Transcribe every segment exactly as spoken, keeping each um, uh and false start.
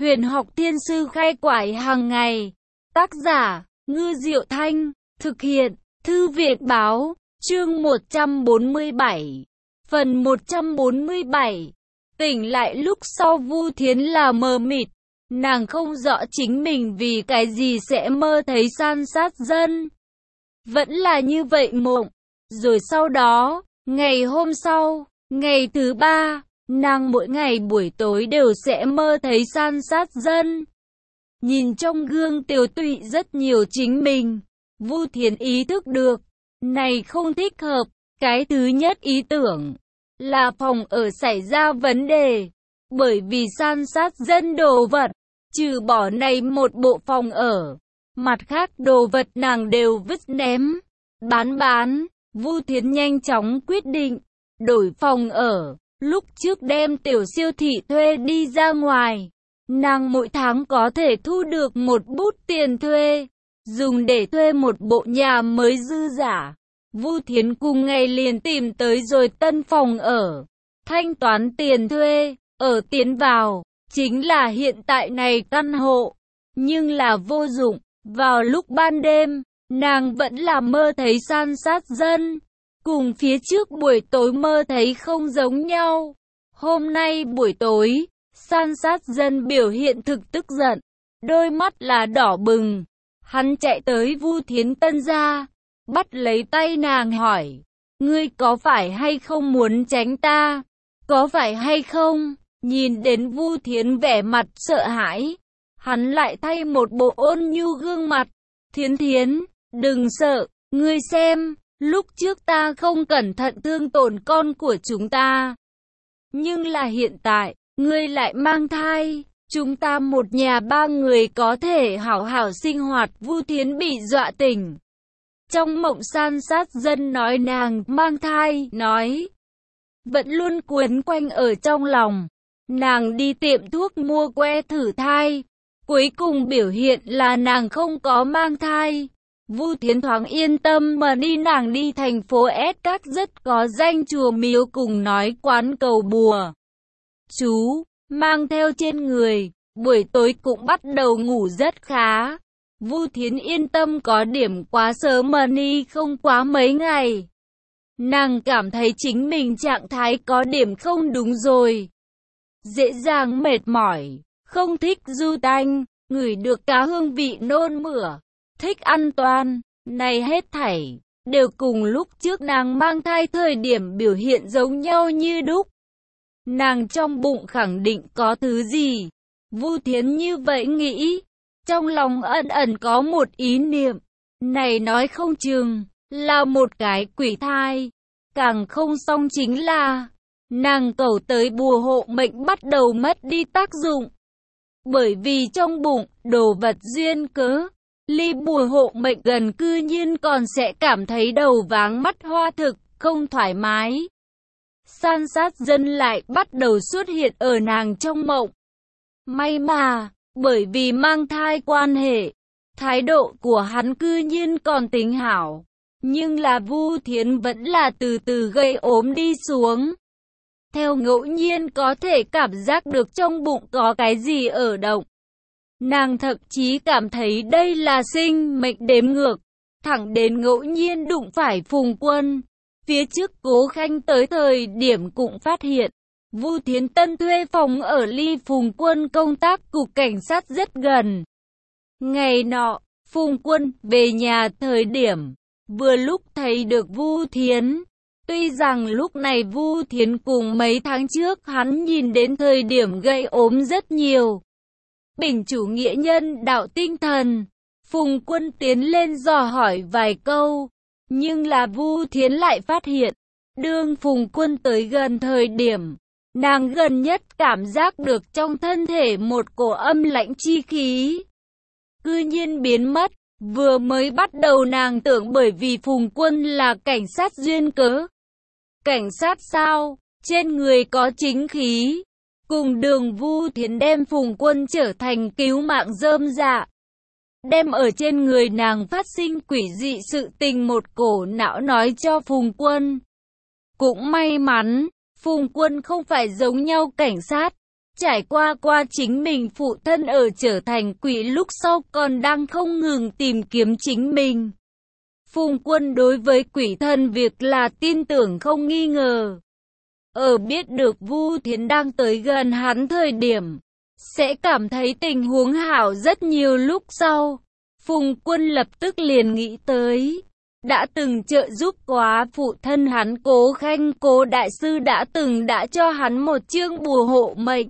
Huyền học thiên sư khai quải hàng ngày. Tác giả, Ngư Diệu Thanh. Thực hiện, Thư viện Báo. Chương một trăm bốn mươi bảy. Phần một trăm bốn mươi bảy. Tỉnh lại lúc sau Vu Thiến là mờ mịt. Nàng không rõ chính mình vì cái gì sẽ mơ thấy san sát dân. Vẫn là như vậy mộng. Rồi sau đó, ngày hôm sau, ngày thứ ba, nàng mỗi ngày buổi tối đều sẽ mơ thấy san sát dân. Nhìn trong gương tiều tụy rất nhiều chính mình, Vu Thiến ý thức được, này không thích hợp. Cái thứ nhất ý tưởng là phòng ở xảy ra vấn đề, bởi vì san sát dân đồ vật, trừ bỏ này một bộ phòng ở, mặt khác đồ vật nàng đều vứt ném, bán bán. Vu Thiến nhanh chóng quyết định, đổi phòng ở. Lúc trước đem tiểu siêu thị thuê đi ra ngoài, nàng mỗi tháng có thể thu được một bút tiền thuê, dùng để thuê một bộ nhà mới dư giả. Vu Thiến cùng ngày liền tìm tới rồi tân phòng ở, thanh toán tiền thuê, ở tiến vào, chính là hiện tại này căn hộ, nhưng là vô dụng. Vào lúc ban đêm, nàng vẫn là mơ thấy san sát dân, cùng phía trước buổi tối mơ thấy không giống nhau. Hôm nay buổi tối, san sát dân biểu hiện thực tức giận, đôi mắt là đỏ bừng. Hắn chạy tới Vu Thiến tân gia, bắt lấy tay nàng hỏi, ngươi có phải hay không muốn tránh ta? Có phải hay không? Nhìn đến Vu Thiến vẻ mặt sợ hãi, hắn lại thay một bộ ôn nhu gương mặt. Thiến Thiến, đừng sợ, ngươi xem, lúc trước ta không cẩn thận thương tổn con của chúng ta. Nhưng là hiện tại, ngươi lại mang thai, chúng ta một nhà ba người có thể hảo hảo sinh hoạt. Vu Thiến bị dọa tỉnh. Trong mộng san sát dân nói nàng mang thai, nói vẫn luôn quấn quanh ở trong lòng. Nàng đi tiệm thuốc mua que thử thai, cuối cùng biểu hiện là nàng không có mang thai. Vu Thiến thoáng yên tâm mà đi nàng đi thành phố S các rất có danh chùa miếu cùng nói quán cầu bùa chú, mang theo trên người, buổi tối cũng bắt đầu ngủ rất khá. Vu Thiến yên tâm có điểm quá sớm mà đi không quá mấy ngày. Nàng cảm thấy chính mình trạng thái có điểm không đúng rồi. Dễ dàng mệt mỏi, không thích du tanh, ngửi được cá hương vị nôn mửa, thích ăn toan, này hết thảy, đều cùng lúc trước nàng mang thai thời điểm biểu hiện giống nhau như đúc. Nàng trong bụng khẳng định có thứ gì. Vu Thiến như vậy nghĩ, trong lòng ẩn ẩn có một ý niệm, này nói không chừng là một cái quỷ thai. Càng không xong chính là, nàng cầu tới bùa hộ mệnh bắt đầu mất đi tác dụng. Bởi vì trong bụng, đồ vật duyên cớ, ly bùa hộ mệnh gần cư nhiên còn sẽ cảm thấy đầu váng mắt hoa thực, không thoải mái. San sát dân lại bắt đầu xuất hiện ở nàng trong mộng. May mà, bởi vì mang thai quan hệ, thái độ của hắn cư nhiên còn tính hảo. Nhưng là Vu Thiến vẫn là từ từ gây ốm đi xuống. Theo ngẫu nhiên có thể cảm giác được trong bụng có cái gì ở động. Nàng thậm chí cảm thấy đây là sinh mệnh đếm ngược. Thẳng đến ngẫu nhiên đụng phải Phùng Quân. Phía trước Cố Khanh tới thời điểm cũng phát hiện, Vu Thiến tân thuê phòng ở ly Phùng Quân công tác cục cảnh sát rất gần. Ngày nọ, Phùng Quân về nhà thời điểm, vừa lúc thấy được Vu Thiến. Tuy rằng lúc này Vu Thiến cùng mấy tháng trước hắn nhìn đến thời điểm gây ốm rất nhiều. Bình chủ nghĩa nhân đạo tinh thần, Phùng Quân tiến lên dò hỏi vài câu, nhưng là Vu Thiến lại phát hiện, đương Phùng Quân tới gần thời điểm, nàng gần nhất cảm giác được trong thân thể một cổ âm lãnh chi khí, cư nhiên biến mất. Vừa mới bắt đầu nàng tưởng bởi vì Phùng Quân là cảnh sát duyên cớ. Cảnh sát sao? Trên người có chính khí. Cùng đường Vu Thiến đem Phùng Quân trở thành cứu mạng rơm dạ. Đem ở trên người nàng phát sinh quỷ dị sự tình một cổ não nói cho Phùng Quân. Cũng may mắn, Phùng Quân không phải giống nhau cảnh sát. trải qua qua chính mình phụ thân ở trở thành quỷ lúc sau còn đang không ngừng tìm kiếm chính mình. Phùng Quân đối với quỷ thần việc là tin tưởng không nghi ngờ. Ở biết được Vu Thiến đang tới gần hắn thời điểm, sẽ cảm thấy tình huống hảo rất nhiều lúc sau. Phùng Quân lập tức liền nghĩ tới, đã từng trợ giúp quá phụ thân hắn Cố Khanh, Cố đại sư đã từng đã cho hắn một chương bùa hộ mệnh,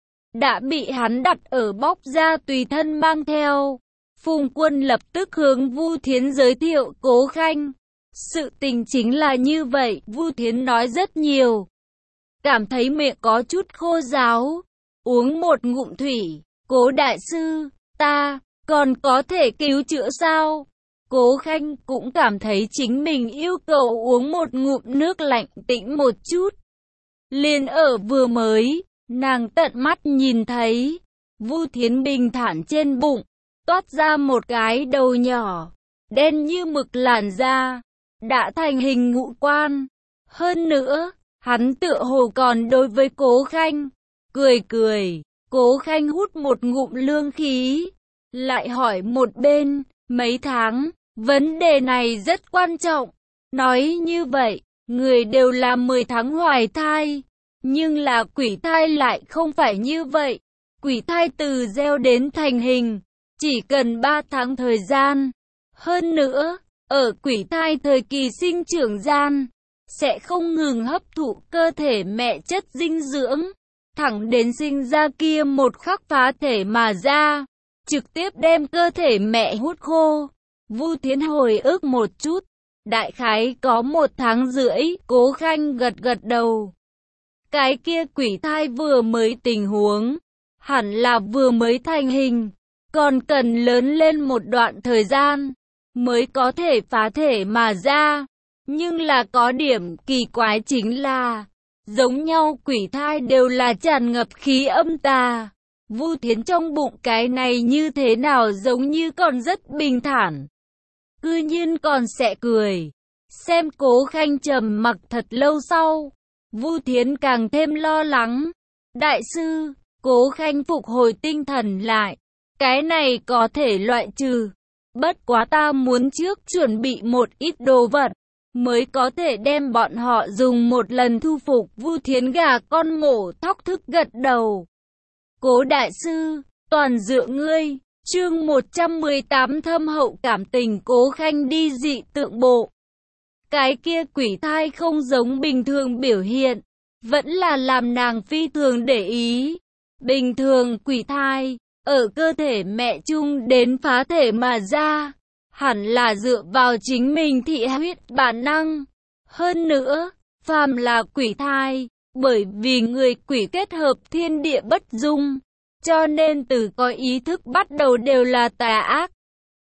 đã bị hắn đặt ở bóc ra tùy thân mang theo. Phùng Quân lập tức hướng Vu Thiến giới thiệu Cố Khanh. Sự tình chính là như vậy, Vu Thiến nói rất nhiều, cảm thấy miệng có chút khô ráo, uống một ngụm thủy. Cố đại sư, ta còn có thể cứu chữa sao? Cố Khanh cũng cảm thấy chính mình yêu cầu uống một ngụm nước lạnh tĩnh một chút. Liền ở vừa mới, nàng tận mắt nhìn thấy Vu Thiến bình thản trên bụng toát ra một cái đầu nhỏ, đen như mực, làn da đã thành hình ngũ quan. Hơn nữa, hắn tựa hồ còn đối với Cố Khanh cười cười. Cố Khanh hút một ngụm lương khí, lại hỏi một bên, mấy tháng, vấn đề này rất quan trọng. Nói như vậy, người đều là mười tháng hoài thai, nhưng là quỷ thai lại không phải như vậy. Quỷ thai từ gieo đến thành hình, chỉ cần ba tháng thời gian. Hơn nữa, ở quỷ thai thời kỳ sinh trưởng gian, sẽ không ngừng hấp thụ cơ thể mẹ chất dinh dưỡng, thẳng đến sinh ra kia một khắc phá thể mà ra, trực tiếp đem cơ thể mẹ hút khô. Vu Thiến hồi ức một chút, đại khái có một tháng rưỡi. Cố Khanh gật gật đầu. Cái kia quỷ thai vừa mới tình huống, hẳn là vừa mới thành hình, còn cần lớn lên một đoạn thời gian, mới có thể phá thể mà ra. Nhưng là có điểm kỳ quái chính là, giống nhau quỷ thai đều là tràn ngập khí âm tà. Vu Thiến trong bụng cái này như thế nào giống như còn rất bình thản, cư nhiên còn sẽ cười. Xem Cố Khanh trầm mặc thật lâu sau, Vu Thiến càng thêm lo lắng. Đại sư, Cố Khanh phục hồi tinh thần lại, cái này có thể loại trừ. Bất quá ta muốn trước chuẩn bị một ít đồ vật, mới có thể đem bọn họ dùng một lần thu phục. Vu Thiến gà con mổ thóc thức gật đầu. Cố đại sư, toàn dựa ngươi. Chương một trăm mười tám thâm hậu cảm tình. Cố Khanh đi dị tượng bộ. Cái kia quỷ thai không giống bình thường biểu hiện, vẫn là làm nàng phi thường để ý. Bình thường quỷ thai, ở cơ thể mẹ chung đến phá thể mà ra, hẳn là dựa vào chính mình thị huyết bản năng. Hơn nữa, phàm là quỷ thai, bởi vì người quỷ kết hợp thiên địa bất dung, cho nên từ có ý thức bắt đầu đều là tà ác.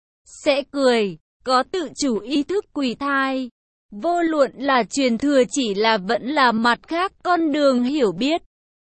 Sẽ cười, có tự chủ ý thức quỷ thai, vô luận là truyền thừa chỉ là vẫn là mặt khác con đường hiểu biết,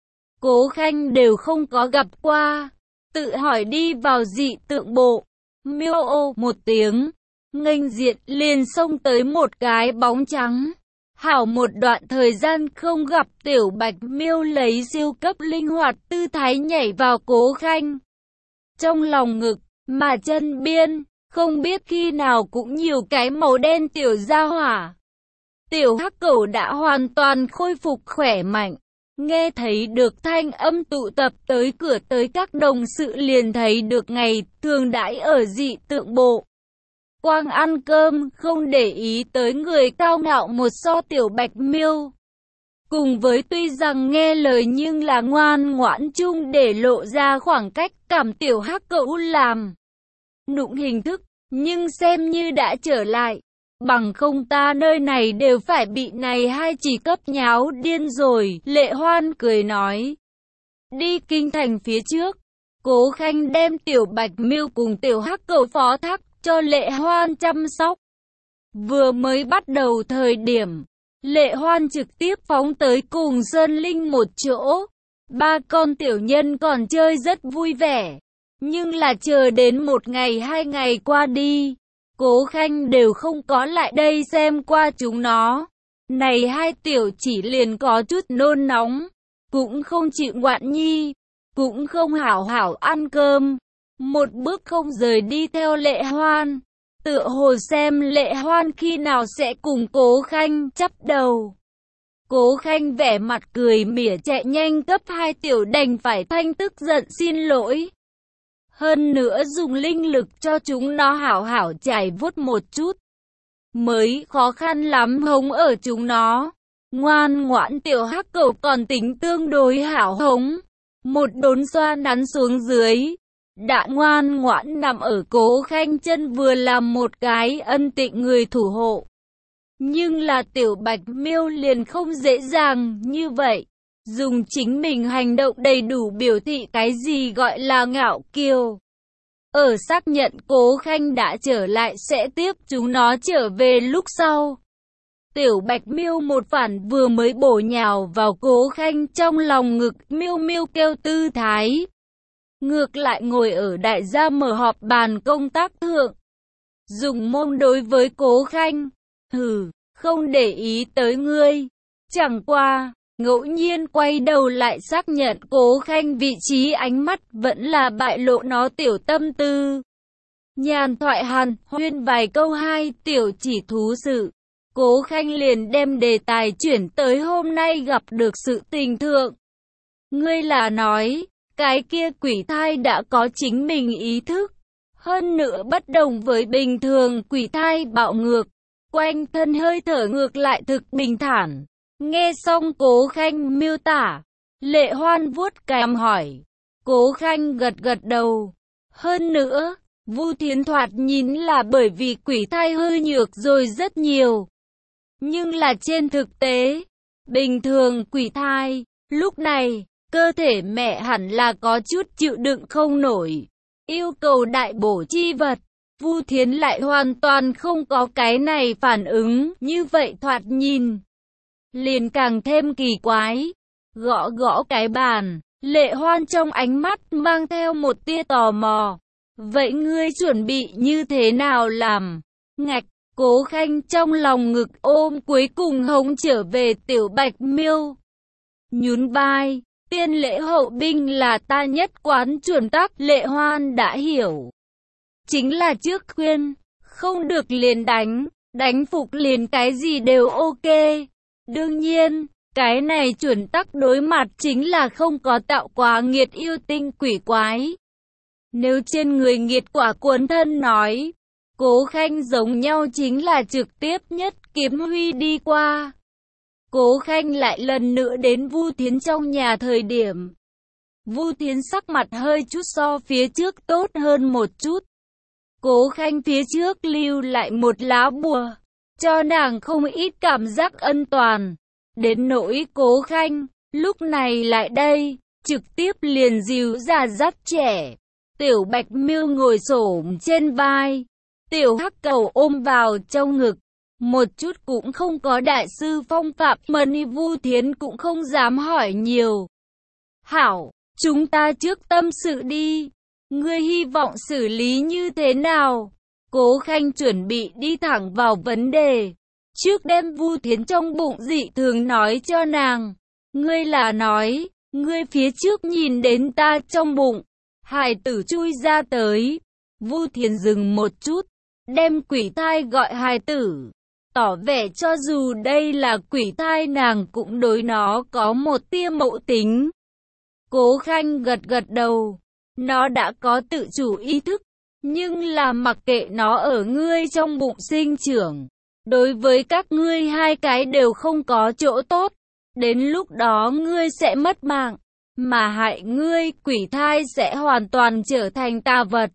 Cố Khanh đều không có gặp qua. Tự hỏi đi vào dị tượng bộ, miêu ô một tiếng, nghênh diện liền xông tới một cái bóng trắng. Hảo một đoạn thời gian không gặp, tiểu bạch miêu lấy siêu cấp linh hoạt tư thái nhảy vào Cố Khanh trong lòng ngực, mà chân biên, không biết khi nào cũng nhiều cái màu đen tiểu gia hỏa. Tiểu hắc cẩu đã hoàn toàn khôi phục khỏe mạnh, nghe thấy được thanh âm tụ tập tới cửa tới các đồng sự liền thấy được ngày thường đãi ở dị tượng bộ. Quang ăn cơm không để ý tới người cao ngạo một so tiểu bạch miêu. Cùng với tuy rằng nghe lời nhưng là ngoan ngoãn chung để lộ ra khoảng cách cảm tiểu hắc cẩu làm nụng hình thức, nhưng xem như đã trở lại. Bằng không ta nơi này đều phải bị này hai chỉ cấp nháo điên rồi. Lệ Hoan cười nói. Đi kinh thành phía trước, Cố Khanh đem tiểu bạch miêu cùng tiểu hắc cẩu phó thác cho Lệ Hoan chăm sóc. Vừa mới bắt đầu thời điểm, Lệ Hoan trực tiếp phóng tới cùng Sơn Linh một chỗ. Ba con tiểu nhân còn chơi rất vui vẻ. Nhưng là chờ đến một ngày hai ngày qua đi, Cố Khanh đều không có lại đây xem qua chúng nó. Này hai tiểu chỉ liền có chút nôn nóng, cũng không chịu ngoạn nhi. cũng không hảo hảo ăn cơm, một bước không rời đi theo Lệ Hoan, tựa hồ xem Lệ Hoan khi nào sẽ cùng Cố Khanh chắp đầu. Cố Khanh vẻ mặt cười mỉa chạy nhanh cấp hai tiểu đành phải thanh tức giận xin lỗi. Hơn nữa dùng linh lực cho chúng nó hảo hảo chải vuốt một chút. Mới khó khăn lắm hống ở chúng nó. Ngoan ngoãn tiểu hắc cẩu còn tính tương đối hảo hống. Một đốn xoa nắn xuống dưới. Đã ngoan ngoãn nằm ở Cố Khanh chân vừa làm một cái ân tịnh người thủ hộ. Nhưng là tiểu Bạch Miêu liền không dễ dàng như vậy. Dùng chính mình hành động đầy đủ biểu thị cái gì gọi là ngạo kiều. Ở xác nhận Cố Khanh đã trở lại sẽ tiếp chúng nó trở về lúc sau. Tiểu Bạch Miêu một phản vừa mới bổ nhào vào Cố Khanh trong lòng ngực miêu miêu kêu tư thái. Ngược lại ngồi ở đại gia mở họp bàn công tác thượng. Dùng mông đối với Cố Khanh. Hừ, không để ý tới ngươi. Chẳng qua, ngẫu nhiên quay đầu lại xác nhận Cố Khanh vị trí ánh mắt vẫn là bại lộ nó tiểu tâm tư. Nhàn thoại hàn huyên vài câu hai tiểu chỉ thú sự. Cố Khanh liền đem đề tài chuyển tới hôm nay gặp được sự tình thượng. Ngươi là nói, cái kia quỷ thai đã có chính mình ý thức. Hơn nữa bất đồng với bình thường quỷ thai bạo ngược. Quanh thân hơi thở ngược lại thực bình thản. Nghe xong Cố Khanh miêu tả, Lệ Hoan vuốt cằm hỏi. Cố Khanh gật gật đầu. Hơn nữa, Vu Thiến thoạt nhìn là bởi vì quỷ thai hư nhược rồi rất nhiều. Nhưng là trên thực tế, bình thường quỷ thai, lúc này, cơ thể mẹ hẳn là có chút chịu đựng không nổi. Yêu cầu đại bổ chi vật. Vu Thiến lại hoàn toàn không có cái này phản ứng, như vậy thoạt nhìn. Liền càng thêm kỳ quái. Gõ gõ cái bàn, Lệ Hoan trong ánh mắt mang theo một tia tò mò. Vậy ngươi chuẩn bị như thế nào làm? Ngạch, Cố Khanh trong lòng ngực ôm cuối cùng hống trở về tiểu Bạch Miêu. Nhún vai, tiên lễ hậu binh là ta nhất quán chuẩn tắc. Lệ Hoan đã hiểu. Chính là trước khuyên, không được liền đánh, đánh phục liền cái gì đều ok. Đương nhiên, cái này chuẩn tắc đối mặt chính là không có tạo quá nghiệt yêu tinh quỷ quái. Nếu trên người nghiệt quả cuốn thân nói, Cố Khanh giống nhau chính là trực tiếp nhất kiếm huy đi qua. Cố Khanh lại lần nữa đến Vu Thiến trong nhà thời điểm. Vu Thiến sắc mặt hơi chút so phía trước tốt hơn một chút. Cố Khanh phía trước lưu lại một lá bùa, cho nàng không ít cảm giác ân toàn. Đến nỗi Cố Khanh, lúc này lại đây, trực tiếp liền dìu ra dắt trẻ. Tiểu Bạch Miêu ngồi xổm trên vai, tiểu hắc cầu ôm vào trong ngực. Một chút cũng không có đại sư phong phạm, Mani Vu Thiến cũng không dám hỏi nhiều. Hảo, chúng ta trước tâm sự đi. Ngươi hy vọng xử lý như thế nào? Cố Khanh chuẩn bị đi thẳng vào vấn đề. Trước đem Vu Thiến trong bụng dị thường nói cho nàng. Ngươi là nói, ngươi phía trước nhìn đến ta trong bụng. Hải tử chui ra tới. Vu Thiến dừng một chút, đem quỷ thai gọi hài tử. Tỏ vẻ cho dù đây là quỷ thai nàng cũng đối nó có một tia mẫu tính. Cố Khanh gật gật đầu. Nó đã có tự chủ ý thức, nhưng là mặc kệ nó ở ngươi trong bụng sinh trưởng. Đối với các ngươi hai cái đều không có chỗ tốt. Đến lúc đó ngươi sẽ mất mạng, mà hại ngươi quỷ thai sẽ hoàn toàn trở thành tà vật.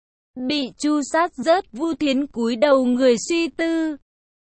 Bị chu sát rớt. Vu Thiến cúi đầu người suy tư.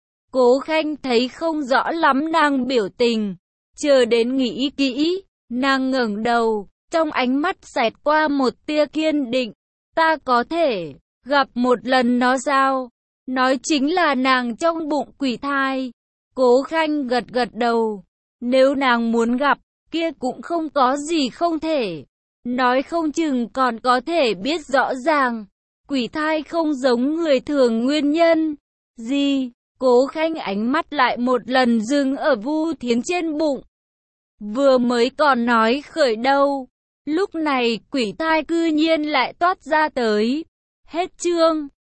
Cố Khanh thấy không rõ lắm nàng biểu tình. Chờ đến nghĩ kỹ, nàng ngẩng đầu. Trong ánh mắt xẹt qua một tia kiên định. Ta có thể gặp một lần nó sao? Nói chính là nàng trong bụng quỷ thai. Cố Khanh gật gật đầu. Nếu nàng muốn gặp, kia cũng không có gì không thể. Nói không chừng còn có thể biết rõ ràng. Quỷ thai không giống người thường nguyên nhân. Gì? Cố Khanh ánh mắt lại một lần dừng ở Vu Thiến trên bụng. Vừa mới còn nói khởi đâu. Lúc này quỷ thai cư nhiên lại toát ra tới. Hết chương.